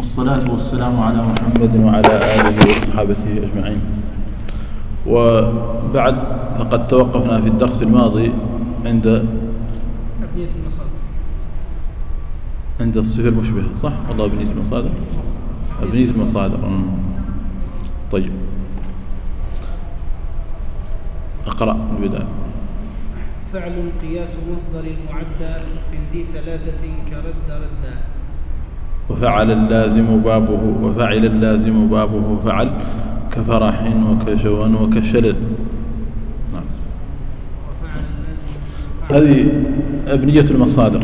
والصلاة والسلام على محمد وعلى آله وصحبه أجمعين. وبعد فقد توقفنا في الدرس الماضي عند أبنية المصادر، عند الصفة المشبهة، صح؟ والله أبنية المصادر، أبنية المصادر. طيب، أقرأ البداية. فعل قياس مصدر المعدى من ذي ثلاثة كرد ردا. وفعل اللازم بابه فعل كفرح وكشوى وكشلل. نعم. هذه أبنية المصادر.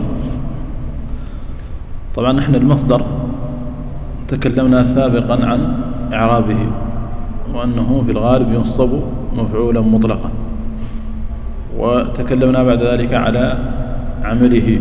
طبعا نحن المصدر تكلمنا سابقا عن إعرابه وأنه في الغالب ينصب مفعولا مطلقا، وتكلمنا بعد ذلك على عمله.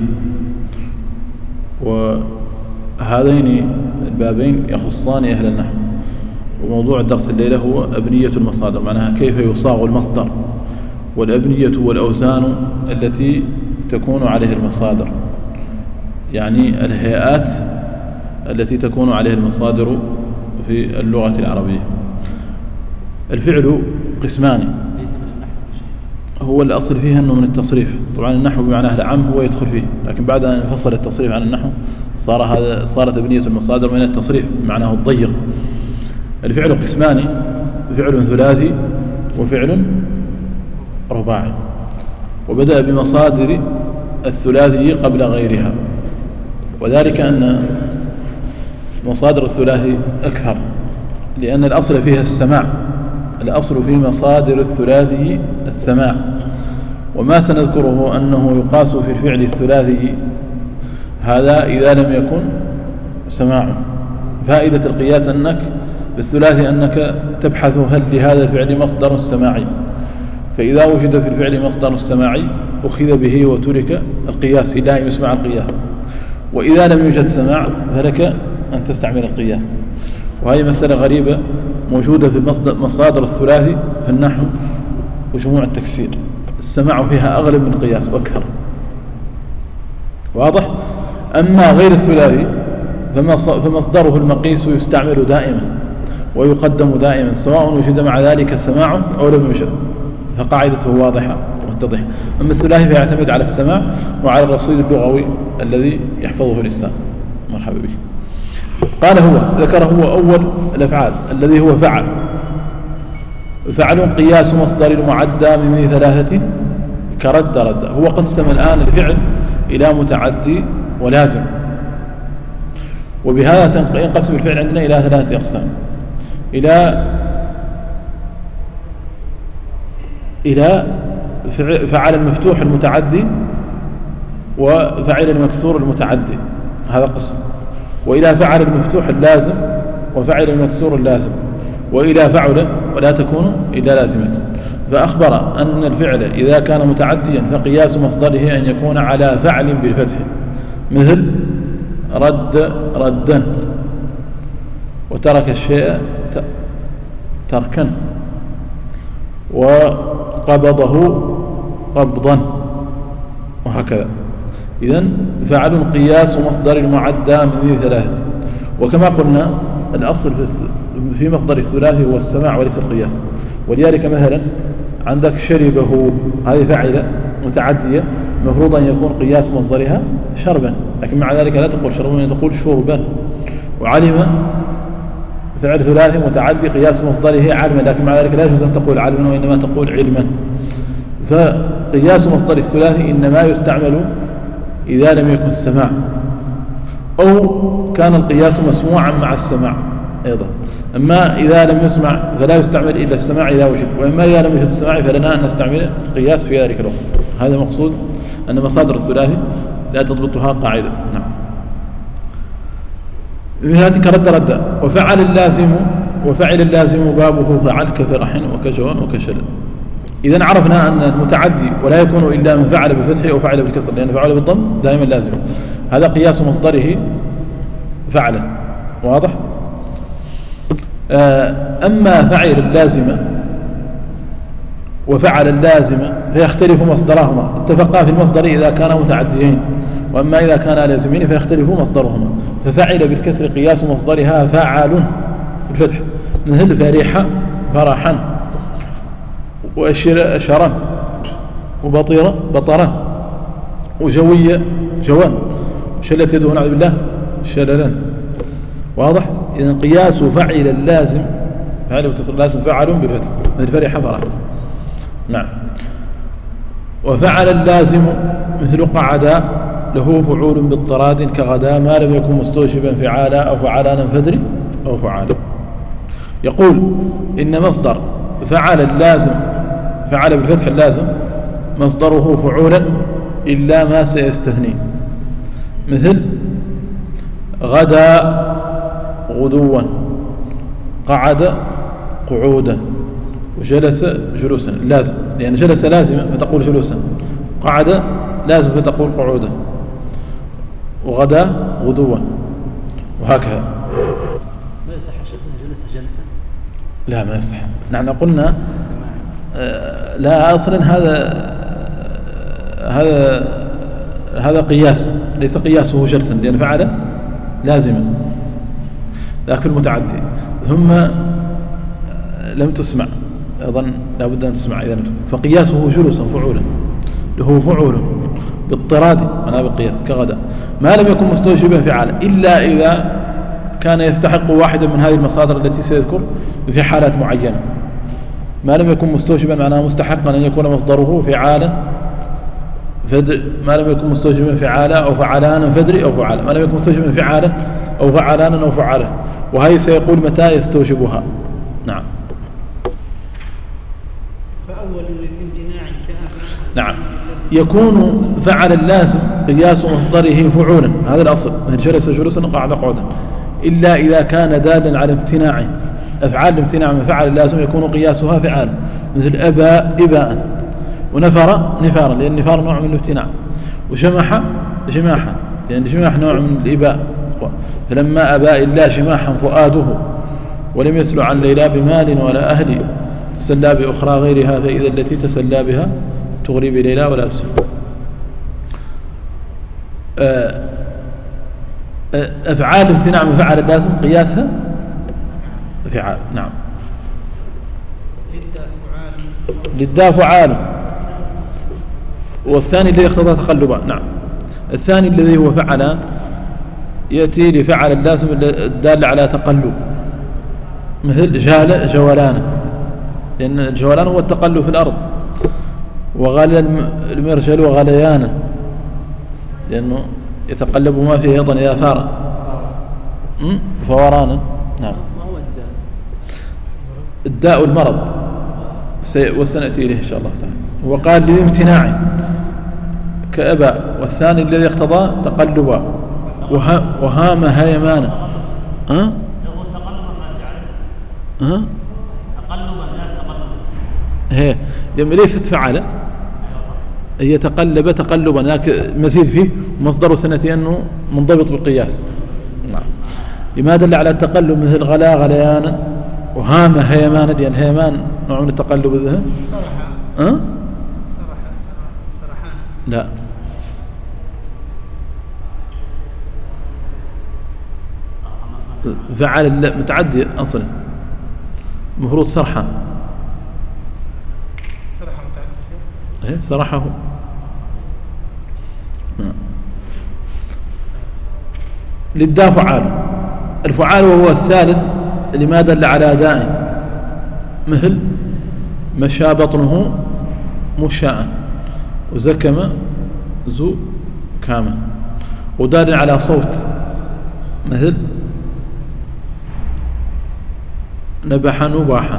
وهذين البابين يخصان أهل النحو، وموضوع الدرس الليلة هو أبنية المصادر، معناها كيف يصاغ المصدر، والأبنية والأوزان التي تكون عليه المصادر، يعني الهيئات التي تكون عليه المصادر في اللغة العربية. الفعل قسمان، هو الأصل فيه أنه من التصريف. طبعا النحو بمعناه العام هو يدخل فيه، لكن بعد أن انفصل التصريف عن النحو صارت أبنية المصادر من التصريف بمعناه الضيق. الفعل قسمان، فعل ثلاثي وفعل رباعي، وبدأ بمصادر الثلاثي قبل غيرها، وذلك أن مصادر الثلاثي أكثر، لأن الأصل فيها السماع. الأصل في مصادر الثلاثي السماع، وما سنذكره أنه يقاس في الفعل الثلاثي هذا إذا لم يكن سماع. فائدة القياس أنك بالثلاثي أنك تبحث هل لهذا الفعل مصدر سماعي، فإذا وجد في الفعل مصدر سماعي أخذ به وترك القياس إلى أن يسمع القياس، وإذا لم يوجد سماع فلك أن تستعمل القياس. وهي مسألة غريبة موجودة في مصادر الثلاثي في النحو وجموع التكسير، السماع فيها أغلب من القياس وأكثر، واضح؟ أما غير الثلاثي فمصدره المقيس يستعمل دائما ويقدم دائما، سواء وجد مع ذلك سماع أو لم يوجد، فقاعدته واضحة ومتضحة. أما الثلاثي فيعتمد على السماع وعلى الرصيد اللغوي الذي يحفظه الإنسان. مرحبا به. قال ذكر هو أول الأفعال الذي هو فعل قياس مصدر المعدى من ذي ثلاثة كرد رد. هو قسم الآن الفعل إلى متعدي ولازم، وبهذا ينقسم الفعل عندنا إلى ثلاثة أقسام: إلى فعل المفتوح المتعدي، وفعل المكسور المتعدي، هذا قسم، وإلى فعل المفتوح اللازم وفعل المكسور اللازم، وإلى فعل ولا تكون إلا لازمة. فأخبر أن الفعل إذا كان متعديا فقياس مصدره أن يكون على فعل بالفتح، مثل رد ردا، وترك الشيء تركا، وقبضه قبضا، وهكذا. إذن فعل قياس مصدر المعدى من ذي ثلاثة. وكما قلنا الأصل في مصدر الثلاثي هو السماع وليس القياس، ولذلك مثلا عندك شربه، هذه فعلة متعدية المفروض أن يكون قياس مصدرها شربا، لكن مع ذلك لا تقول شربا، تقول شربا. وعلم فعل ثلاثي متعدي قياس مصدره علما، لكن مع ذلك لا يجوز أن تقول علما وإنما تقول علما. فقياس مصدر الثلاثي إنما يستعمل إذا لم يكن السماع، أو كان القياس مسموعا مع السماع أيضا. أما إذا لم يسمع فلا يستعمل إلا السماع إذا وجد، وإما إذا لم يوجد السماع فلنا أن نستعمل القياس في ذلك الوقت. هذا مقصود أن مصادر الثلاثي لا تضبطها قاعدة. نعم. هذه كرد رد. وفعل اللازم بابه فعل كفرح وكجوى وكشلل. إذن عرفنا أن المتعدي ولا يكون إلا من فعل بالفتح أو فعل بالكسر، لأن فعل بالضم دائما لازم. هذا قياس مصدره فعلا، واضح؟ أما فعل اللازمة وفعل اللازمة فيختلف مصدرهما، اتفقا في المصدر إذا كانا متعديين، وأما إذا كانا لازمين فيختلف مصدرهما. ففعل بالكسر قياس مصدرها فاعل بالفتح، مثل فرح فرحا، وأشرا وبطيرة بطرا، وجوية جوان، شلت يده نعوذ بالله شللا. واضح؟ إذن قياس فعل اللازم، فعل بالكسر اللازم فعل بالفتح، مثل فرح فرحا. نعم. وفعل اللازم مثل قعدا له فعول باضطراد كغدا ما لم يكن مستوجبا فعالا أو فعلانا فدري أو فعالا. يقول إن مصدر فعل اللازم، فعل بالفتح اللازم مصدره فعولا إلا ما سيستثني، مثل غدا غدوا، قعد قعودا، وجلس جلوسا لازم، لأن جلس لازم فتقول جلوسا، قعد لازم فتقول قعودا، وغدا غدوا، وهكذا. ما يصح شيخنا جلس جلسا؟ لا ما يصح. نحن قلنا لا أصلا هذا قياس، ليس قياسه جلسا، لأن فعل لازما، لكن في المتعدي ثم لم تسمع، أظن لا بد أن تسمع إذا فقياسه جلوسا فعولا، له فعول باضطراد معناه بالقياس كغدا ما لم يكن مستوجبا فعالا، إلا إذا كان يستحق واحدا من هذه المصادر التي سيذكر في حالات معينة. ما لم يكن مستوجبا معناه مستحقا أن يكون مصدره فعالا، ما لم يكن مستوجبا فعالا أو فعلانا فدري أو فعالا، ما لم يكن مستوجبا فعالا أو فعلانا أو فعالا، وهي سيقول متى يستوجبها. نعم. فأول للامتناع نعم. يكون فعل اللازم قياس مصدره فعولا، هذا الأصل، من جلس جلوسا قعد قعودا، إلا إذا كان دالا على امتناع. أفعال الامتناع من فعل اللازم يكون قياسها فعالا، مثل أبى إباء، ونفر نفارا، لأن النفار نوع من الامتناع، وجمح جماحا، لأن الجماح نوع من الإباء. فلما أبى إلا جماحا فؤاده ولم يسل عن ليلى بمال ولا أهل، تسلى بأخرى غيرها فإذا التي تسلى بها تغري بليلى ولا تسل. أفعال امتناع من فعل اللازم قياسها فعال. نعم. للدا فعال، والثاني الذي اقتضى تقلبا. نعم. الثاني الذي هو فعلان يأتي لفعل اللازم الدال على تقلب، مثل جال جولان، لأن الجولان هو التقلب في الأرض، وغال المرجل وغليانا، لأنه يتقلب ما فيه أيضا إذا فار فورانا. نعم. ما هو الداء؟ الداء المرض، وسنأتي إليه إن شاء الله تعالى. وقال للامتناع كأبى، والثاني الذي اقتضى تقلبا، وهام هيمانا. هي ليست فعل، هي تقلب تقلبا، لكن المزيد فيه مصدر سنتي أنه منضبط بالقياس. نعم. لما دل على التقلب مثل غلا غليانا، وهام هيمانا، لأن هيمان نوع من التقلب الذهن. سرحان. لا، فعل متعدي أصلا، مفروض سرحا. سرحة متعدي. سرحه. للدا فعال. الفعال وهو الثالث لما دل على داء، مثل مشى بطنه مشاء، وزكم زكاما، ودال على صوت، مثل نبح نباحا،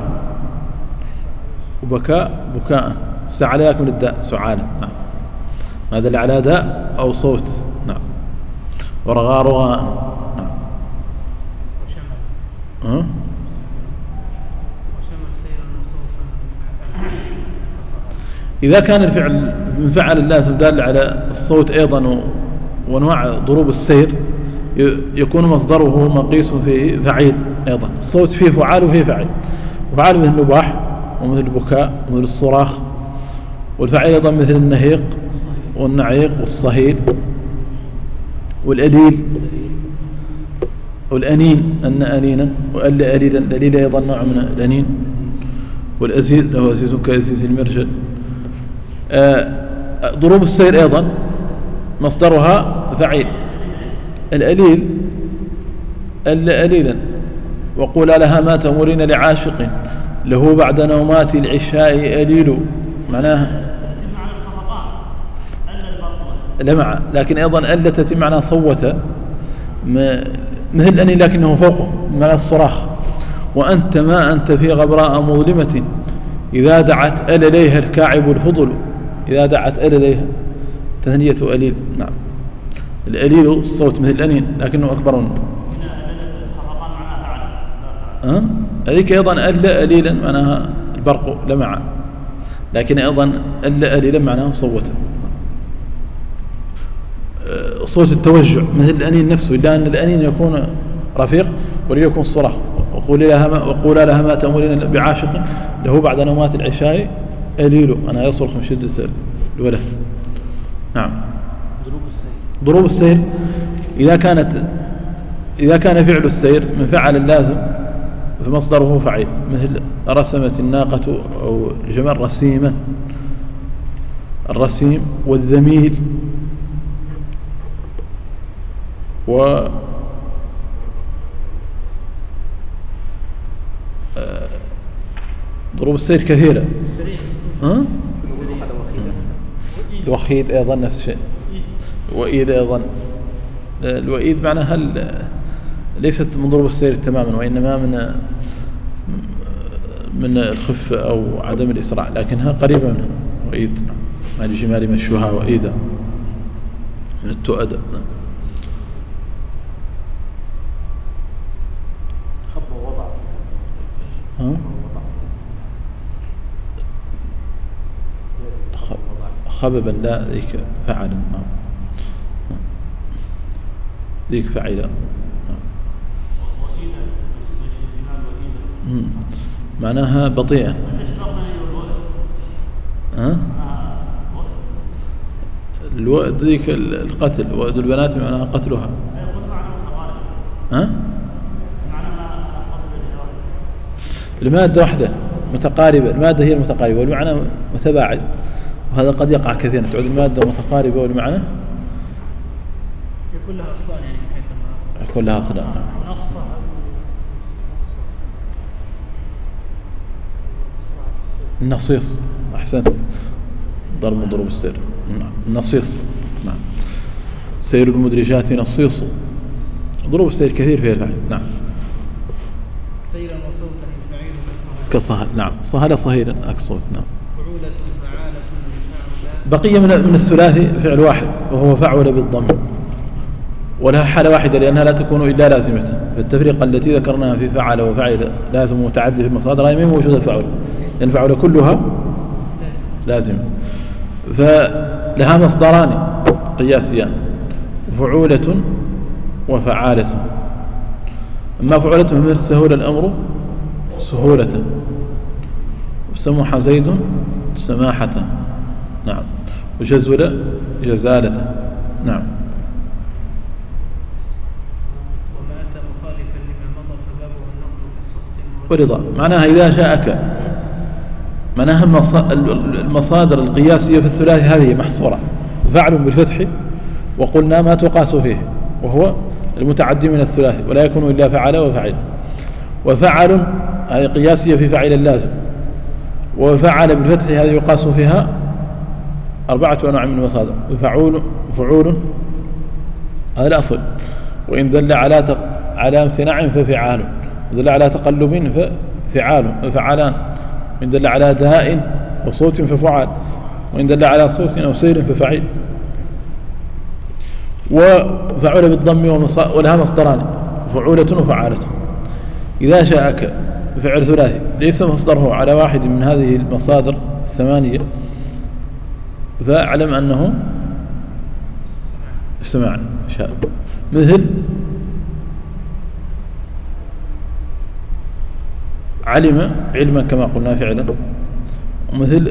وبكاء بكاء، سعلاك من الداء سعالا. نعم. ما دل على داء أو صوت. نعم. ورغى رغاء. نعم. وشمل سيرا وصوتا. إذا كان الفعل من فعل اللازم دال على الصوت أيضا وانواع ضروب السير، يكون مصدره مقيس في فعيل أيضا. الصوت فيه فعال وفيه فعل، وفعال مثل النباح ومثل البكاء ومثل الصراخ، والفعيل أيضا مثل النهيق والنعيق والصهيل والأليل والأنين أن أنينا وأل أليلا. الأليل أيضا نوع من الأنين. والأزيز له أزيز كأزيز المرجل. ضروب السير أيضا مصدرها فعيل. الأليل أل أليلا وقول لها ما تمرين لعاشق له بعد نومات العشاء أليل. معناها لمع، لكن أيضا أل تتم معناها صوت مثل الأنين لكنه فوقه معنى الصراخ. وأنت ما أنت في غبراء مظلمة إذا دعت أل إليها الكاعب الفضل. إذا دعت أل إليها تثنية أليل. نعم الأليل الصوت مثل الأنين لكنه أكبر منه. هذيك أيضا أل أليلا معناها البرق لمع، لكن أيضا أل أليلا معناها صوت. صوت التوجع مثل الأنين نفسه، لأن الأنين يكون رفيق وليكون الصراخ. وقول لها ما تأمرين بعاشق له بعد نومات العشاء أليل. أنا يصرخ من شدة الوله. نعم ضروب السير إذا كان فعل السير من فعل اللازم فمصدره فعيل، مثل رسمت الناقة أو الجمل رسيما. الرسيم والذميل ضروب السير كثيرة. الوخيد أيضا نفس الشيء. وإيد أيضا. الوئيد معناها ليست من ضروب السير تماما، وإنما من الخفة أو عدم الإسراع، لكنها قريبة منها. وإيد مع الجمال مشوها وإيدا من التؤدى. خببا لا ذيك فعلا. ذيك فعلا. معناها بطيئة. الوأد ذيك القتل. وأد البنات معناها قتلها. المادة واحدة متقاربة. المادة هي المتقاربة والمعنى متباعد، وهذا قد يقع كثيرا. تعود المادة متقاربة والمعنى يكون لها أصلان، يعني من حيث يكون لها أصلان. النصيص. أحسنت. ضرب من ضروب السير. النصيص. نعم سير المدرجات نصيص. ضروب السير كثير فيها الفعل. نعم سيرا وصوتا الفعيل كصهل. نعم صهل صهيلا أكصوت. نعم فعولة فعالة بقي من الثلاثي فعل واحد وهو فعل بالضم، ولها حالة واحدة لأنها لا تكون إلا لازمة. فالتفريقة التي ذكرناها في فعل وفعل لازم ومتعدي في المصادر هي موجودة الفعل، لأن فعل كلها لازم. فلها مصدران قياسيان، فعولة وفعالة. أما فعولة من السهولة الأمر سهولة، وسمح زيد سماحة. نعم وجزل جزالة. نعم وما أتى مخالفا لما مضى فبابه النقل كالسقط ورضا. معناها إذا شاءك. معناها المصادر القياسية في الثلاثي هذه محصورة. فعل بالفتح وقلنا ما تقاس فيه وهو المتعدي من الثلاثي، ولا يكون إلا فعل وفعل. وفعل هذه قياسية في فعل اللازم، وفعل بالفتح هذه يقاس فيها 4 أنواع من المصادر. فعول هذا الأصل، وإن دل على امتناع ففعال، ودل على تقلب ففعالان، وإن دل على داء وصوت ففعال، وإن دل على صوت أو سير ففعيل. وفعل بالضم ولها مصدران فعولة وفعالة. إذا شاءك فعل ثلاثي ليس مصدره على واحد من هذه المصادر 8 فاعلم أنه سماع شاء، مثل علم علما كما قلنا فعلا، ومثل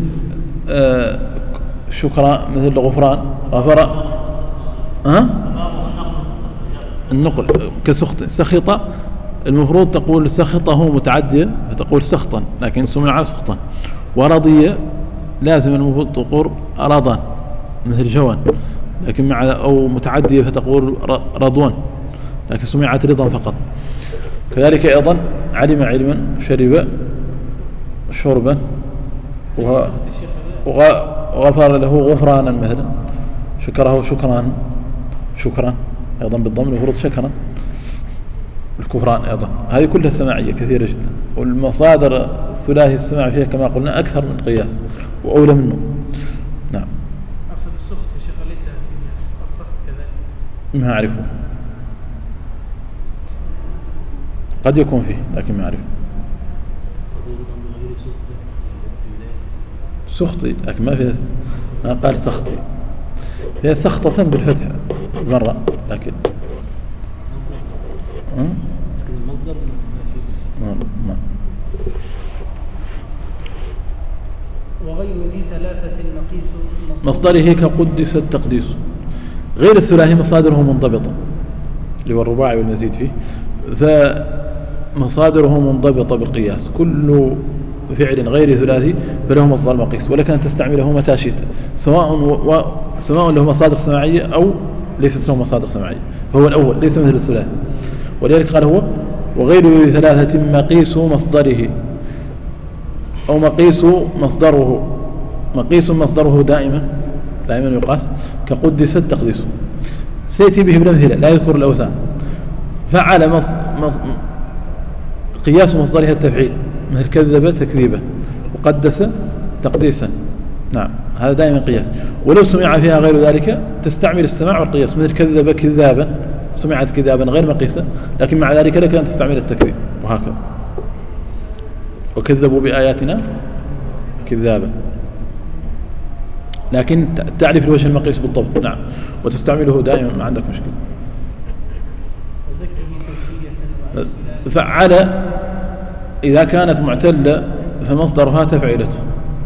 شكرا مثل غفران غفر. النقل كسخط. سخط المفروض تقول سخطه متعدية فتقول سخطا، لكن سمع سخطا. ورضي لازم المفروض تقول رضا مثل جوان، لكن مع أو متعدية فتقول رضوان، لكن سمعت رضا فقط. كذلك أيضا علم علما، شرب شربا، وغفر له غفرانا مثلا، شكره شكرا أيضا بالضم المفروض شكرا. الكفران أيضا هذه كلها سماعية كثيرة جدا، والمصادر الثلاثي السماع فيها كما قلنا أكثر من قياس وأولى منه. نعم. أقصد السخط يا شيخ ليس فيه السخط كذلك؟ ما أعرفه، قد يكون فيه لكن ما أعرفه. سخطي لكن ما فيها، قال سخطي، فيها سخطة بالفتح مرة لكن المصدر ما. وغير ذي ثلاثة مقيس مصدره كقدس التقديس. غير الثلاثي مصادره منضبطة، اللي هو الرباعي والمزيد فيه، فمصادره منضبطة بالقياس. كل فعل غير ثلاثي فله مصدر مقيس، ولك أن تستعمله متى شئت، سواء له مصادر سماعية أو ليست له مصادر سماعية، فهو الأول ليس مثل الثلاثي. ولذلك قال هو وغير ثلاثة مقيس مصدره، أو مقيس مصدره. مقيس مصدره دائما يقاس كقدس التقديس. سيأتي به بالأمثلة لا يذكر الأوزان. فعل قياس مصدرها التفعيل، مثل كذب تكذيبا، وقدس تقديسا. نعم، هذا دائما قياس. ولو سمع فيها غير ذلك تستعمل السماع والقياس، مثل كذب كذابا، سمعت كذابا غير مقيسة، لكن مع ذلك لك أن تستعمل التكذيب، وهكذا. وكذبوا بآياتنا كذابا، لكن تعرف الوجه المقيس بالضبط. نعم، وتستعمله دائما، ما عندك مشكلة. فعل إذا كانت معتلة فمصدرها تفعيلته،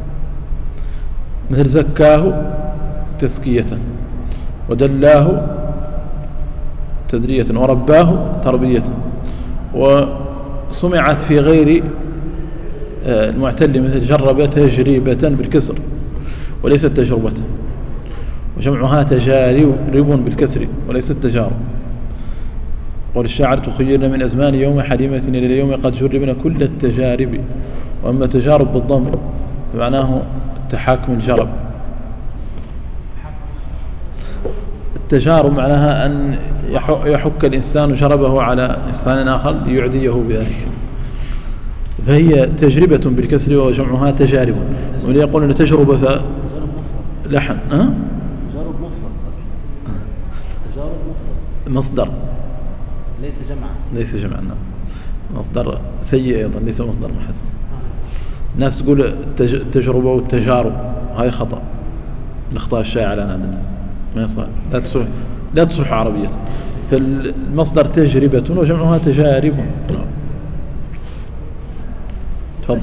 مثل زكاه تزكية، ودلاه تدرية، ورباه تربية. وسمعت في غير المعتل مثل جرب تجربة بالكسر وليست تجربة، وجمعها تجارب بالكسر وليست تجارب. قول الشاعر تخيرنا من أزمان يوم حليمة إلى اليوم قد جربنا كل التجارب. وأما تجارب بالضم فمعناه التحاكم الجرب. التجارب معناها أن يحك الإنسان جربه على إنسان آخر ليعديه بذلك، فهي تجربة بالكسر وجمعها تجارب. وليقول أن تجربة لحن تجارب مفرد أصلا، تجارب مفرد مصدر ليس جمعا نعم. مصدر سيء أيضا، ليس مصدر محسن. الناس تقول التجربة والتجارب، هذه خطأ، الأخطاء الشائعة لنا عندنا ما يصح، لا تصح عربية. فالمصدر تجربة وجمعها تجارب. تفضل.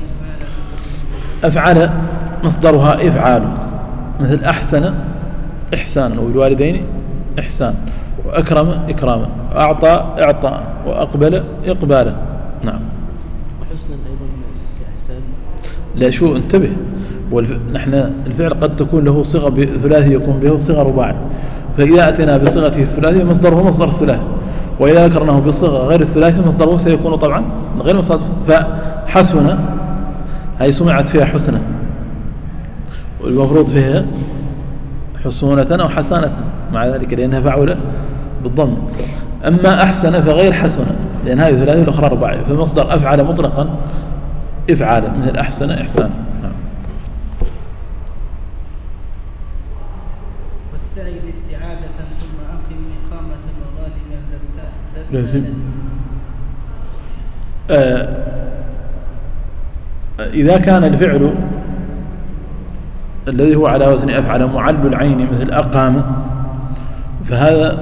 أفعل مصدرها إفعال، مثل أحسن إحسانا، وبالوالدين إحسان، وأكرم إكراما، وأعطى إعطاء، وأقبل إقبالا. نعم. وحسنا أيضا كإحسان. لا شو انتبه، نحن الفعل قد تكون له صيغة ثلاثي يكون به صيغة رباعي، فإذا أتينا بصيغته الثلاثي مصدره مصدر الثلاثي، وإذا ذكرناه بصيغة غير الثلاثي مصدره سيكون طبعا غير مصدر. فحسن هي سمعت فيها حسنة، والمفروض فيها حسونة أو حسانة مع ذلك لأنها فعولة بالضم. أما أحسن فغير حسنة لأن هذه ثلاثي الأخرى رباعية، فمصدر أفعل مطلقا إفعالا، مثل أحسن إحسان. واستعد استعادة ثم أقم إقامة وغالبا لازم. إذا كان الفعل الذي هو على وزن أفعل معل العين مثل أقام، فهذا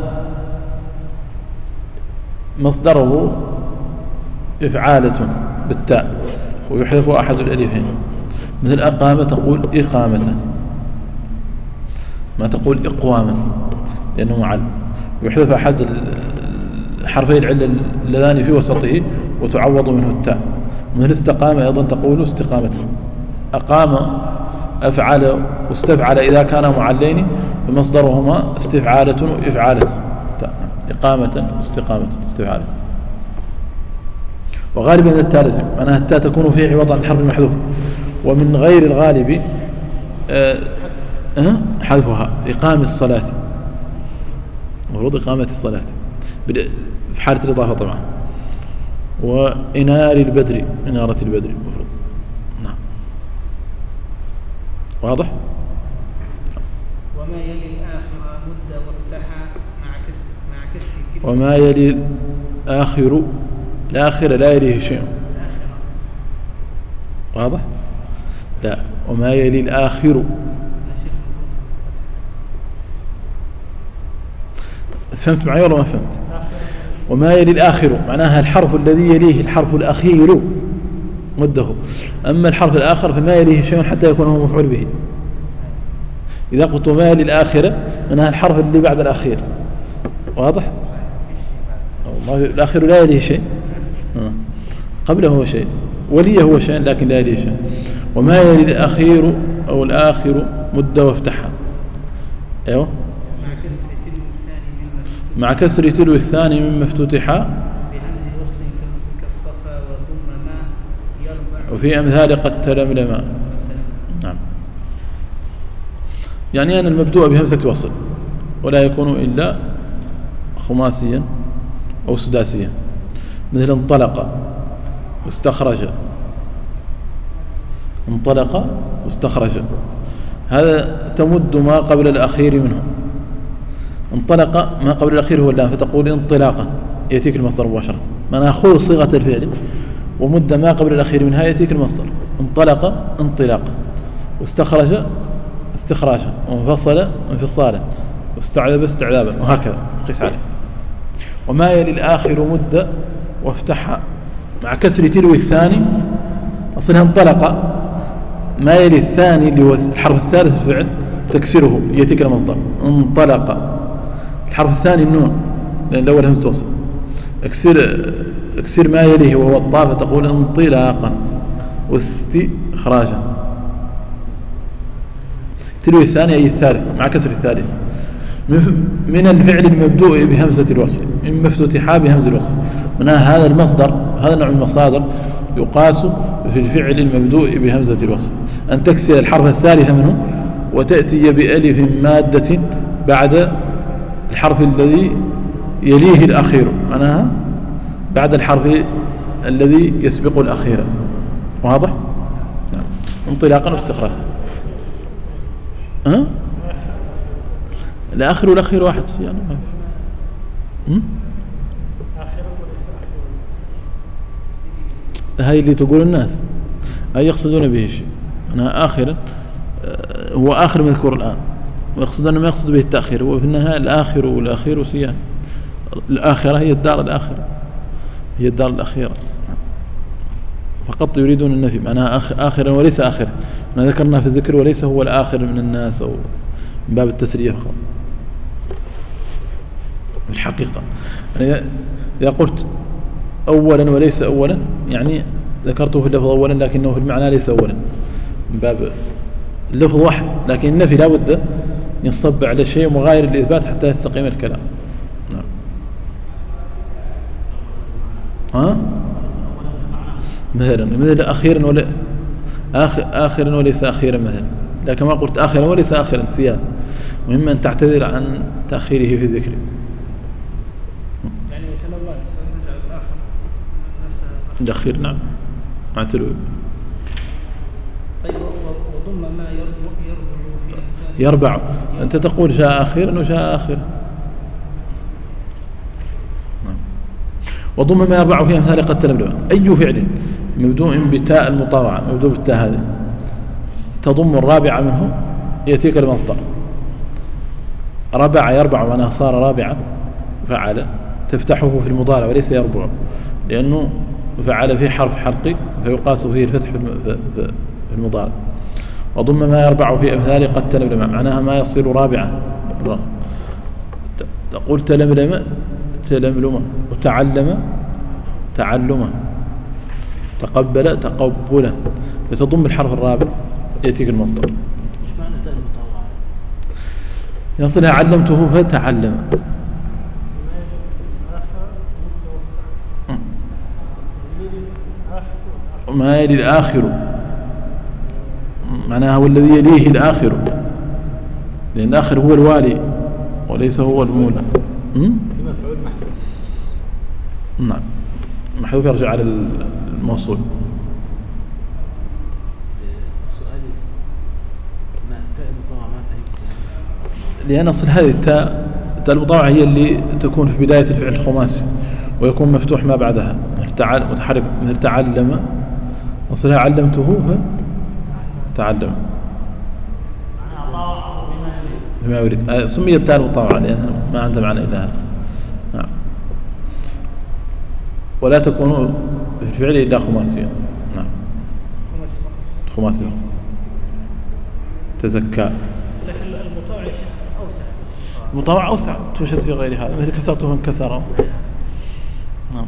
مصدره إفعالة بالتاء ويحذف أحد الألفين، مثل أقام تقول إقامة، ما تقول إقواما لأنه معل، ويحذف أحد حرفي العلة اللذان في وسطه وتعوض منه التاء. مثل استقام أيضا تقول استقامة. أقام أفعل واستفعل إذا كان معلين فمصدرهما استفعالة وإفعالة. إقامة استقامة استفعالة. وغالبا التاء لازم معناها التاء تكون فيه عوض عن الحرف المحذوف. ومن غير الغالب حذفها إقامة الصلاة، المفروض إقامة الصلاة في حالة الإضافة طبعا. وإنار البدر، إنارة البدر المفروض. نعم واضح. وما يلي الآخر مد وافتحا مع كسر وما يلي الآخر، الآخر لا يليه شيء. واضح. لا، وما يلي الآخر. فهمت معي ولا ما فهمت؟ وما يلي الآخر معناها الحرف الذي يليه الحرف الأخير مده. أما الحرف الآخر فما يليه شيء حتى يكون هو مفعول به. إذا قلت ما يلي الآخرة معناها الحرف اللي بعد الأخير. واضح؟ الآخر لا يليه شيء، قبله هو شيء، وليه هو شيء لكن لا يليه شيء. وما يلي الأخير أو الآخر مد وافتحها. أيوه. مع كسر تلو الثاني مما افتتحا بهمز وصل كاصطفى وضم ما يربع وفي أمثال قد تلملما. نعم. يعني أن المبدوء بهمزة وصل ولا يكون إلا خماسيا أو سداسيا، مثل انطلق واستخرج. انطلق واستخرج هذا تمد ما قبل الأخير منه. انطلق ما قبل الأخير هو اللام فتقول انطلاقا يأتيك المصدر مباشرة. معناها خذ صيغة الفعل ومد ما قبل الأخير منها يأتيك المصدر. انطلق انطلاقا، واستخرج استخراجا، وانفصل انفصالا، واستعذب استعذابا، وهكذا قيس عليه. وما يلي الآخر مد وافتحها مع كسر تلو الثاني. أصلها انطلق، ما يلي الثاني اللي هو الحرف الثالث في الفعل تكسره يأتيك المصدر. انطلق الحرف الثاني النون لأن الأول همزة وصل. اكسر ما يليه وهو الطاء فتقول انطلاقا واستخراجا. تلو الثاني أي الثالث مع كسر الثالث من الفعل المبدوء بهمزة الوصل إما افتتحا بهمزة الوصل. منها هذا المصدر، هذا النوع من المصادر يقاس في الفعل المبدوء بهمزة الوصل أن تكسر الحرف الثالث منه وتأتي بألف مادة بعد الحرف الذي يليه الأخير، معناها بعد الحرف الذي يسبق الأخير. واضح؟ نعم. انطلاقا واستخراجا. الآخر والأخير واحد يعني ما في. هاي اللي تقول الناس هاي يقصدون به شيء. أنا آخرا هو آخر مذكور الآن، ويقصدون ما يقصد به التأخير. وفي النهاية الآخر والأخير سيان. الآخرة هي الدار الآخرة، هي الدار الأخيرة فقط يريدون النفي، معناها آخرا وليس آخرا. ما ذكرنا في الذكر وليس هو الآخر من الناس أو من باب التسرية فقط. الحقيقة يعني إذا قلت أولا وليس أولا يعني ذكرته في اللفظ أولا لكنه في المعنى ليس أولا، من باب اللفظ واحد لكن النفي لا بد ينصب على شيء مغاير للإثبات حتى يستقيم الكلام. نعم. مثل أخيرا ولا آخرا وليس أخيرا مثلا، لكن ما قلت آخرا وليس آخرا سيان. مهم أن تعتذر عن تأخيره في الذكر. يعني مثل الله نجعل الآخر نفسه الأخير. نعم مع تلو. طيب وضم ما يربع في الثاني يربع. أنت تقول جاء أخيرا وجاء آخرا. وضم ما يربع في أمثال قد تلملما. أي فعل مبدوء بتاء المطاوعة، مبدوء بالتاء هذه تضم الرابعة منه يأتيك المصدر. ربع يربع معناها صار رابعا فعل، تفتحه في المضارع وليس يربع لأنه فعل فيه حرف حلقي فيقاس فيه الفتح في المضارع. وضم ما يربع في أمثال قد تلملما معناها ما يصير رابعا. تقول تلملم تلملما، وتعلم تعلما، تقبل تقبلا، فتضم الحرف الرابع يأتيك المصدر. ايش معنى تاء المطوعة؟ يصلها علمته فتعلم. ما يلي الآخر معناها والذي يليه الآخر، لأن الآخر هو الوالي وليس هو المولى. مفعول محذوف. نعم محذوف يرجع على الموصول. سؤالي ما تاء المطوعة ما فهمت أصلا. لأن أصل هذه التاء المطوعة هي اللي تكون في بداية الفعل الخماسي ويكون مفتوح ما بعدها، متحرك مثل تعلم، أصلها علمته فتعلم بما يريد. سميت تاء المطوعة لأنها ما عندها معنى إلا هذا. نعم. ولا تكون في الفعل إلا خماسيا. نعم خماسي تزكى. لكن المطوع يا شيخ أوسع. المطوع أوسع توجد في غير هذا، مثل كسرته انكسر. نعم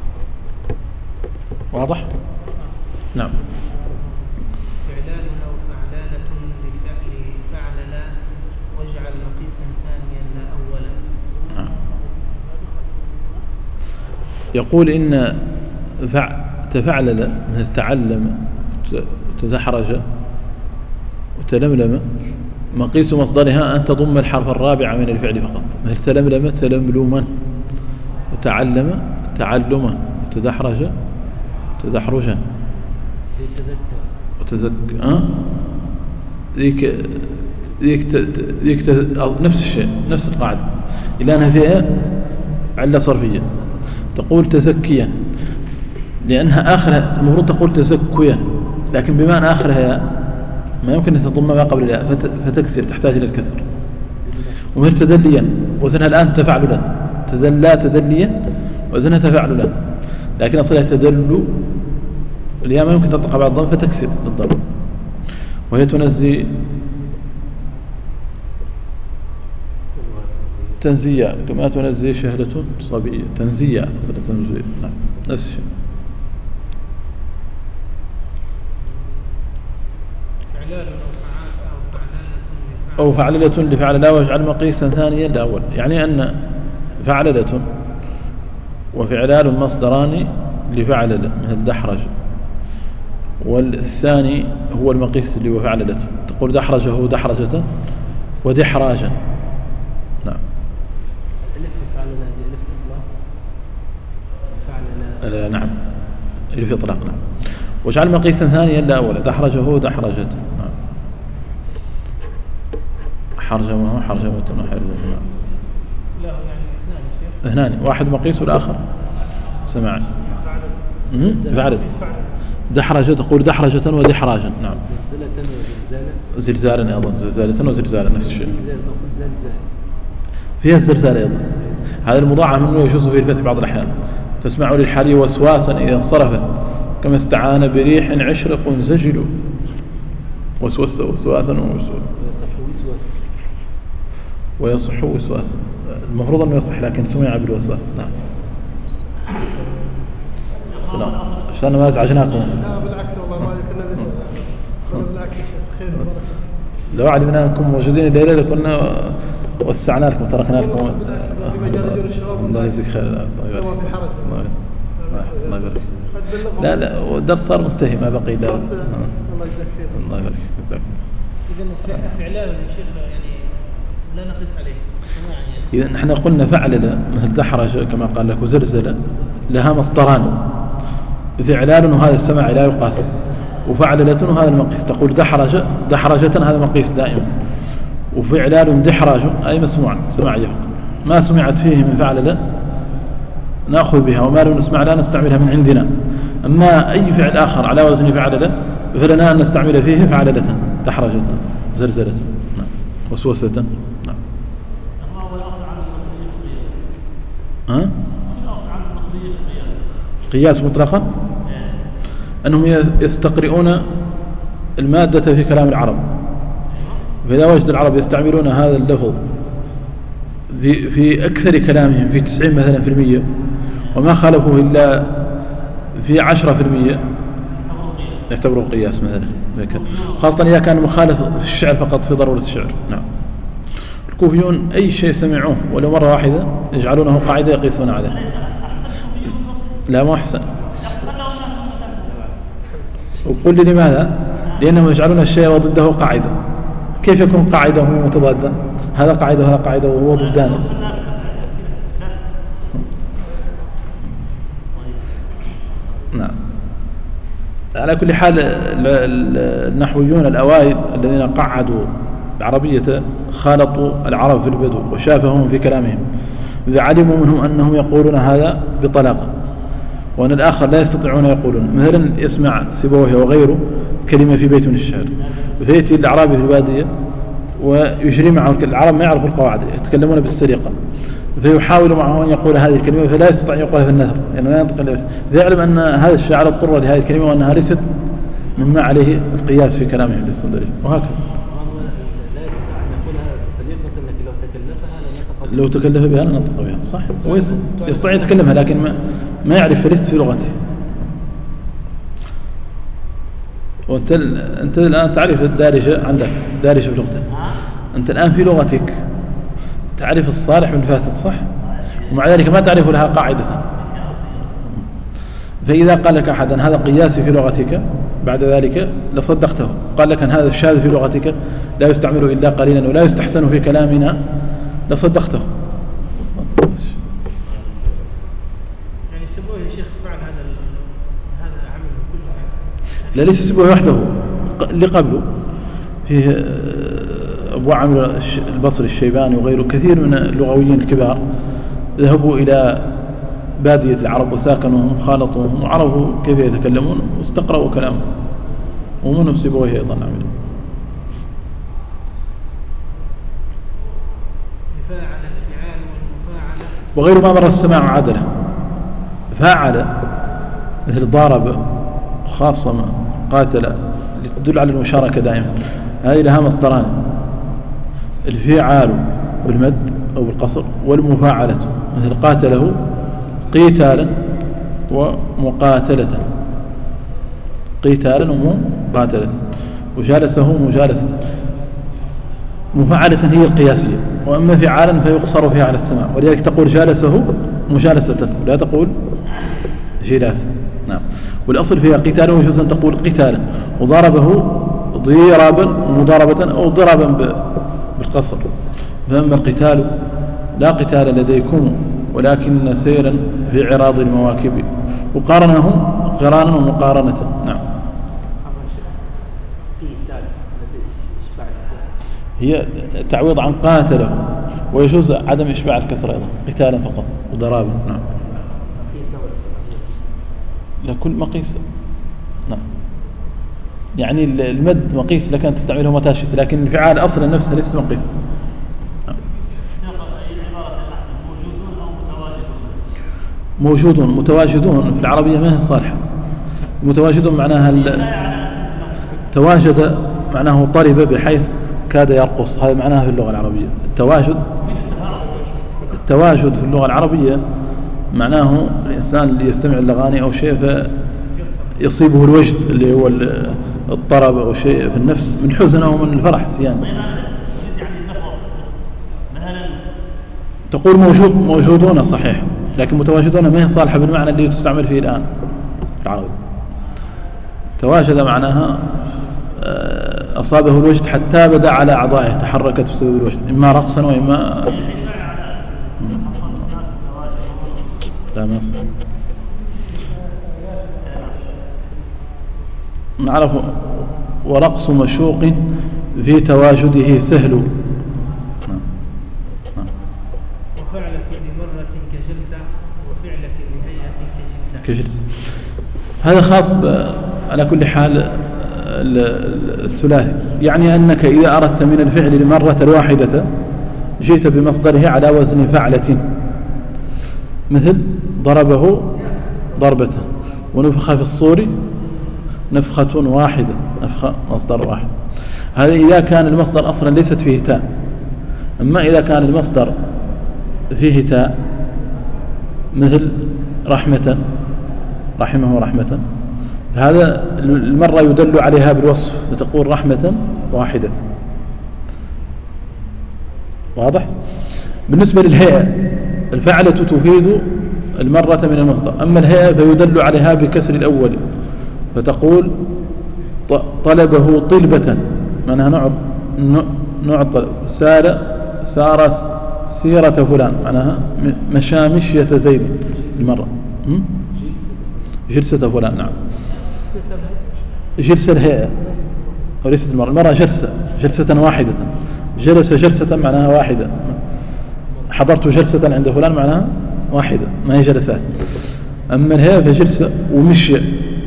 واضح؟ نعم. فعلان أو فعلانة لفعل لا واجعل مقيسا ثانيا لا أولا. نعم. يقول إن تفعلل مثل تعلم تدحرج وتلملم مقيس مصدرها أن تضم الحرف الرابع من الفعل فقط، مثل تلملم تلملما، وتعلم تعلما، وتدحرج تدحرجا، وتزكى ذيك نفس الشيء نفس القاعدة إلا أنها فيها علة صرفية. تقول تزكيا لأنها آخرها المفروض تقول تزكيا، لكن بما أن آخرها ما يمكن أن تضم ما قبل الياء فتكسر تحتاج إلى الكسر. ومن تدليا وزنها الآن تفعللا، تدلى تدليا وزنها تفعللا، لكن أصلها تدل الياء ما يمكن تنطق بعد الضم فتكسر الضم. وهي تنزي تنزية كما تنزي شهلة صبية، تنزية أصلها تنزي. نعم نفس الشيء. أو فعللة لفعل لا واجعل مقيسا ثانيا لأول، يعني أن فعللة وفعلال مصدران لفعلل مثل دحرج، والثاني هو المقيس اللي هو فعللة، تقول دحرجه دحرجة ودحراجا. نعم. ألف فعللة هذه ألف إطلاق فعللة. نعم ألف إطلاق. نعم. واجعل مقيسا ثانيا لأول دحرجه دحرجة. نعم. حرجمه حرجمة وحرجمة. لا يعني اثنان واحد مقيس والآخر سماعي. فعل دحرجة تقول دحرجة ودحراجا. نعم. زلزلة وزلزالا. زلزالا أيضا زلزالة وزلزالا نفس الشيء. زلزال فيها الزلزال أيضا. هذا المضاعف منه يشوص فيه الفتح بعض الأحيان. تسمع للحري وسواسا إذا انصرفت كما استعان بريح عشرق زجل وسوس وسواسا ويصح وسواسا. المفروض أنه يصح لكن سمع بالوسواس. نعم. السلام عشان ما ازعجناكم. لا بالعكس والله ما كنا بالعكس خير وبركه. لو علمنا انكم موجودين الليله لكنا وسعنا لكم تركنا لكم. بالعكس في مجال اجور الشباب الله يجزيك خير. ما في حرج. الله يبارك. لا والدرس صار منتهي ما بقي لا. الله يجزاك خير. الله يبارك جزاك. إذا فعلان يا شيخ يعني لا نقيس عليه سماعا يعني. إذا نحن قلنا فعلل مثل دحرج كما قال لك وزلزل لها مصدران، فعلال وهذا السماع لا يقاس، وفعللة وهذا المقيس. تقول دحرجة هذا مقيس دائما، وفعلال دحراج أي مسموع سماعية ما سمعت فيه من فعلل نأخذ بها، وما لم نسمع لا نستعملها من عندنا. أما أي فعل آخر على وزن فعلل فلنا أن نستعمل فيه فعللة دحرجة زلزلة. نعم. وسوسة. نعم. ها؟ قياس مطلقا أنهم يستقرئون المادة في كلام العرب، فإذا وجد العرب يستعملون هذا اللفظ في أكثر كلامهم في 90 مثلا في المية، وما خالفوه إلا في 10% يعتبروا قياس مثلا، خاصة إذا كان مخالف في الشعر فقط في ضرورة الشعر. نعم. الكوفيون أي شيء سمعوه ولو مرة واحدة يجعلونه قاعدة يقيسون عليه. لا ما أحسن. وقل لي لماذا؟ لأنهم يجعلون الشيء وضده قاعدة. كيف يكون قاعدة وهو متضادا؟ هذا قاعدة وهذا قاعدة وهو ضدان. نعم. على كل حال النحويون الأوائل الذين قعدوا العربية خالطوا العرب في البدو وشافهم في كلامهم، إذا علموا منهم أنهم يقولون هذا بطلاقة وأن الآخر لا يستطيعون يقولون. مثلا يسمع سيبويه وغيره كلمة في بيت من الشعر، فيأتي الأعرابي في البادية ويجري معه، العرب ما يعرفوا القواعد يتكلمون بالسرقة، فيحاول معه أن يقول هذه الكلمة فلا يستطيع أن يقولها في النثر، يعني لا ينطق إلا فيعلم أن هذا الشاعر اضطر لهذه الكلمة وأنها ليست مما عليه القياس في كلامه الاستندري. وهكذا لا يستطيع أن يقولها سليقة، لكن لو تكلف بها لا نطق بها. صح، يستطيع يتكلمها لكن ما يعرف فلست في لغته. وأنت الآن تعرف الدارجة، عندك دارجة في لغتك، أنت الآن في لغتك تعرف الصالح من الفاسد، صح؟ ومع ذلك ما تعرف لها قاعدة. فإذا قال لك أحد أن هذا قياسي في لغتك بعد ذلك لصدقته، قال لك أن هذا الشاذ في لغتك لا يستعمل إلا قليلا ولا يستحسن في كلامنا لصدقته. يعني سبوه يا شيخ فعل هذا عمله كله؟ لا، ليس سبوه وحده، اللي قبله فيه أبو عمرو البصري الشيباني وغيره، كثير من اللغويين الكبار ذهبوا إلى بادية العرب وساكنوهم خالطوهم وعرفوا كيف يتكلمون واستقرأوا كلامهم، ومنهم سيبويه أيضا عمله. فاعل الفعال والمفاعلة وغير ما مر السماع عدله. فاعل مثل ضارب، خاصم، قاتل، تدل على المشاركة دائما، هذه لها مصدران: الفعال بالمد أو بالقصر، والمفاعلة مثل قاتله قتالا ومقاتلة، قتالا ومقاتلة، وجالسه مجالسة. مفاعلة هي القياسية، وأما فعالا فيقصر فيها على السماع، ولذلك تقول جالسه مجالسة لا تقول جلاسة. نعم. والأصل فيها قتالا، ويجوز أن تقول قتالا، وضربه ضرابا ومضاربة أو ضربا بالقصر. فأما القتال لا قتال لديكم ولكن سيرا في عراض المواكب، وقارنه قرانا ومقارنة. نعم. هي تعويض عن قاتله، ويجوز عدم إشباع الكسر أيضا، قتالا فقط وضرابا. نعم. لكل مقيس. نعم. يعني المد مقيس لك أن تستعمله متى شئت، لكن الفعال أصلا نفسها ليست مقيس. نعم. موجودون متواجدون في العربية ما هي صالحة. متواجدون معناها تواجد معناه طرب بحيث كاد يرقص، هذا معناها في اللغة العربية. التواجد في اللغة العربية معناه الإنسان اللي يستمع الأغاني أو شيء فيصيبه الوجد اللي هو الطرب أو شيء في النفس من حزن أو من الفرح سيان. تقول موجودون صحيح، لكن متواجدون ما هي صالحة بالمعنى اللي تستعمل فيه الآن في العربي. تواجد معناها أصابه الوجد حتى بدأ على أعضائه، تحركت بسبب الوجد، إما رقصا وإما لا ما صح. نعرف ورقص مشوق في تواجده سهل. وفعلة بمرة كجلسة، وفعلة بهيئة كجلسة. هذا خاص على كل حال الثلاثي، يعني أنك إذا أردت من الفعل المرة الواحدة جئت بمصدره على وزن فعلة، مثل ضربه ضربة، ونفخ في الصور نفخة واحدة، نفخة مصدر واحد. هذا إذا كان المصدر أصلا ليست فيه تاء. أما إذا كان المصدر فيه تاء مثل رحمة، رحمه رحمة، هذا المرة يدل عليها بالوصف فتقول رحمة واحدة. واضح؟ بالنسبة للهيئة الفعلة تفيد المرة من المصدر، أما الهيئة فيدل عليها بكسر الأول فتقول طلبه طلبة، معناها نوع الطلب. سار سيرة فلان، معناها مشى مشية زيد المرة. جلسة فلان، نعم. جلسة الهيئة وليست المرة جلسة واحدة. جلس جلسة معناها واحدة. حضرت جلسة عند فلان معناها واحدة، ما هي جلسات. أما الهيئة فجلسة ومشية،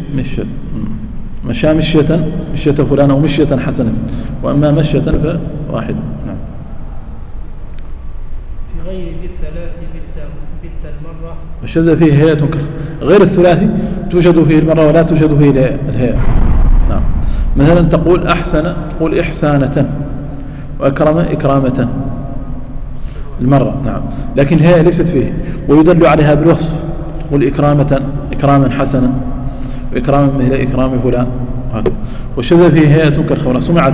مشى مشية فلان أو مشية حسنة، وأما مشية فواحدة. نعم. في غير ذي الثلاث بت المرة الشذ فيه هيئة غير الثلاثي توجد فيه المرة ولا توجد فيه الهيئة. نعم. مثلا تقول أحسن، تقول إحسانة، وأكرم إكرامة المرة. نعم. لكن الهيئة ليست فيه، ويدل عليها بالوصف، تقول إكراما حسنا، وإكراما مثل إكرام فلان. والشذ فيه هيئة كالخمرة. سمعت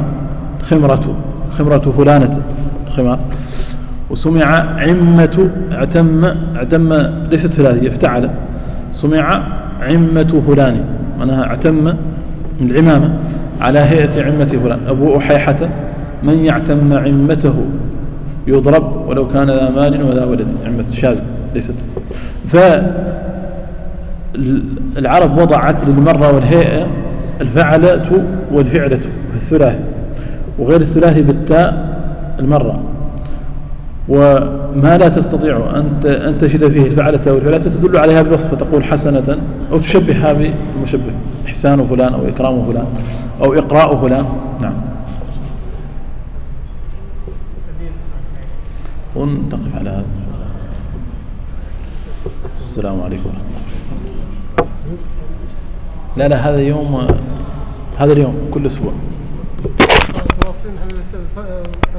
خمرة فلانة الخمار. وسمع عمة اعتم ليست ثلاثية افتعل. سمع عمة فلان، معناها اعتم العمامة على هيئة عمة فلان. أبو أحيحة من يعتم عمته يضرب ولو كان ذا مال ولا ولد. عمة شاذ ليست. فالعرب وضعت للمرة والهيئة الفعلة والفعلة في الثلاث، وغير الثلاثي بالتاء المرة. وما لا تستطيع أن تجد فيه الفعلة والفعلة تدل عليها بالوصف فتقول حسنة، أو تشبهها بالمشبه، إحسان فلان أو إكرام فلان أو إقراء فلان. نعم. ونقف على هذا. السلام عليكم ورحمة الله. لا هذا اليوم كل أسبوع.